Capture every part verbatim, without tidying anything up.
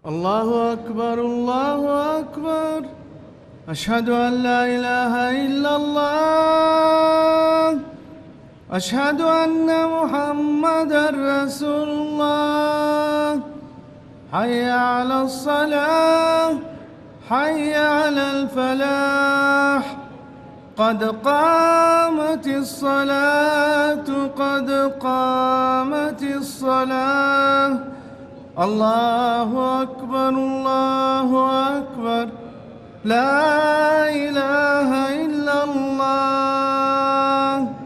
الله أكبر الله أكبر. أشهد أن لا إله إلا الله. أشهد أن محمدًا رسول الله. حي على الصلاة حي على الفلاح. قد قامت الصلاة قد قامت الصلاة. الله أكبر الله أكبر. لا إله إلا الله.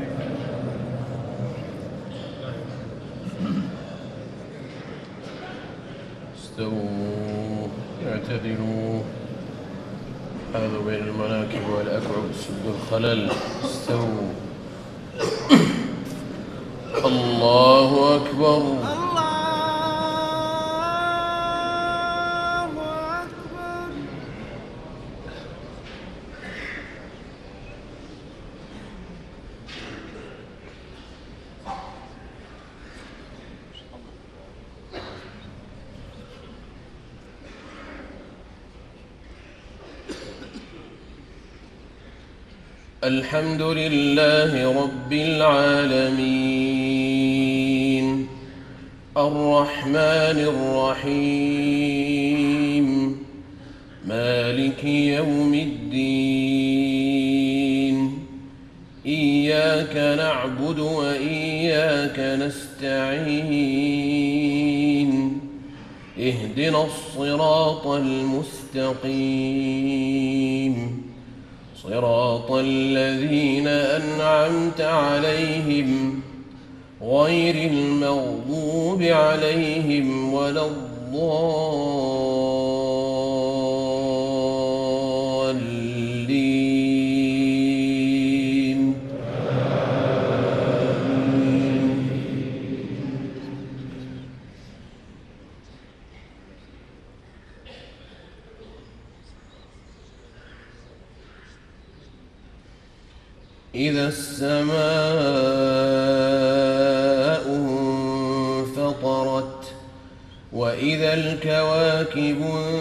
استووا اعتدلوا، حاذوا بين المناكب والأكعب سدوا الخلل. استووا. الله أكبر. الحمد لله رب العالمين الرحمن الرحيم مالك يوم الدين. إياك نعبد وإياك نستعين. اهدنا الصراط المستقيم صراط الذين أنعمت عليهم غير المغضوب عليهم ولا الضالين. إذا السماء انفطرت وإذا الكواكب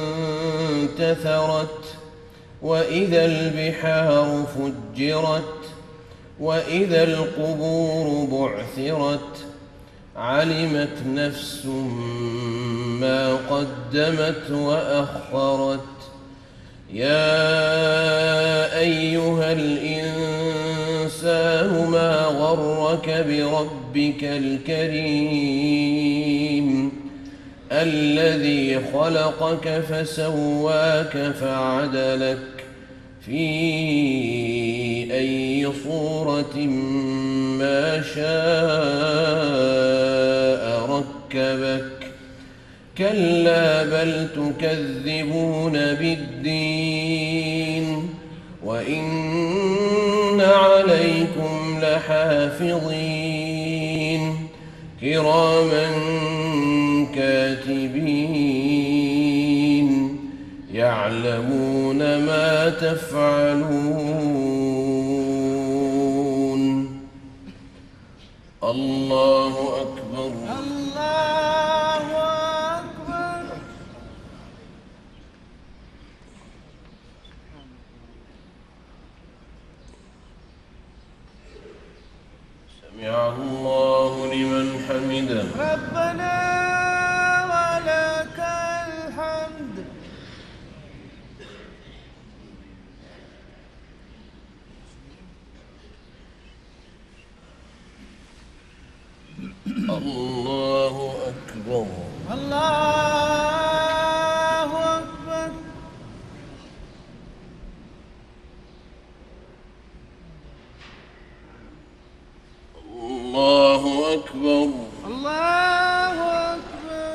انتثرت وإذا البحار فجرت وإذا القبور بعثرت علمت نفس ما قدمت وأخرت. يا أيها الإنسان ما غرك بربك الكريم الذي خلقك فسواك فعدلك في أي صورة ما شاء ركبك. كلا بل تكذبون بالدين وإن عليكم لحافظين كراما كاتبين يعلمون ما تفعلون. الله أكبر. سمع الله لمن حمده. ربنا ولك الحمد. الله أكبر. الله أكبر. الله أكبر. الله أكبر.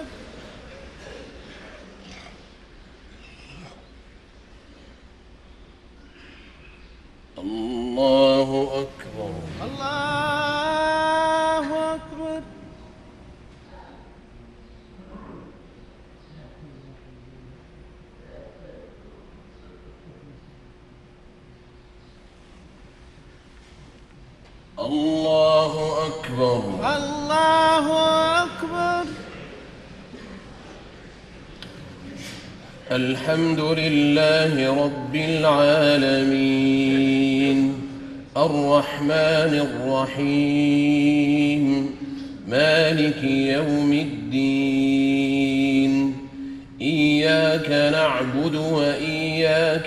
الله أكبر. الله أكبر. الله أكبر. الله أكبر. الحمد لله رب العالمين الرحمن الرحيم مالك يوم الدين إياك نعبد وإياك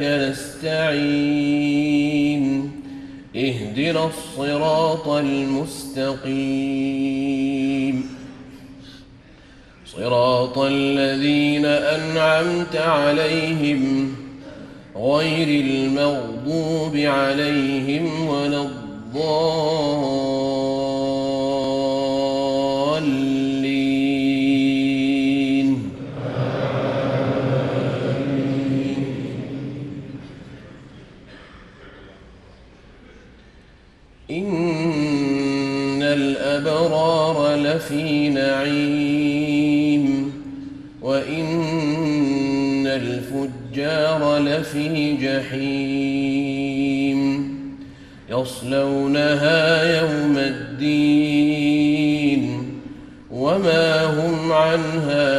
نستعين اهدنا الصراط المستقيم صراط الذين أنعمت عليهم غير المغضوب عليهم ولا الضالين إن الأبرار لفي نعيم وإن الفجار لفي جحيم يصلونها يوم الدين وما هم عنها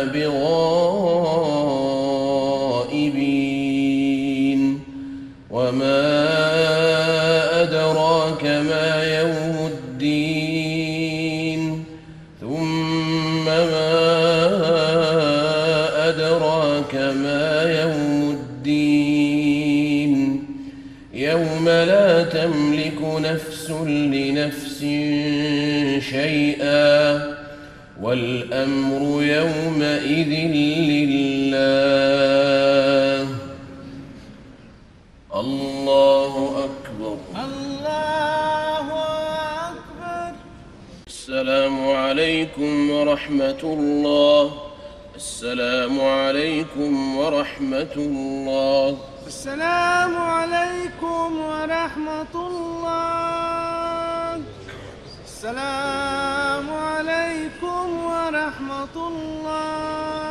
بغائبين وما أدراك ما يوم الدين ثم ما أدراك ما يوم الدين يوم لا تملك نفس لنفس شيئا والأمر يومئذ لله الله أكبر الله أكبر. السلام عليكم ورحمة الله السلام عليكم ورحمة الله السلام عليكم ورحمة الله. السلام عليكم ورحمة الله.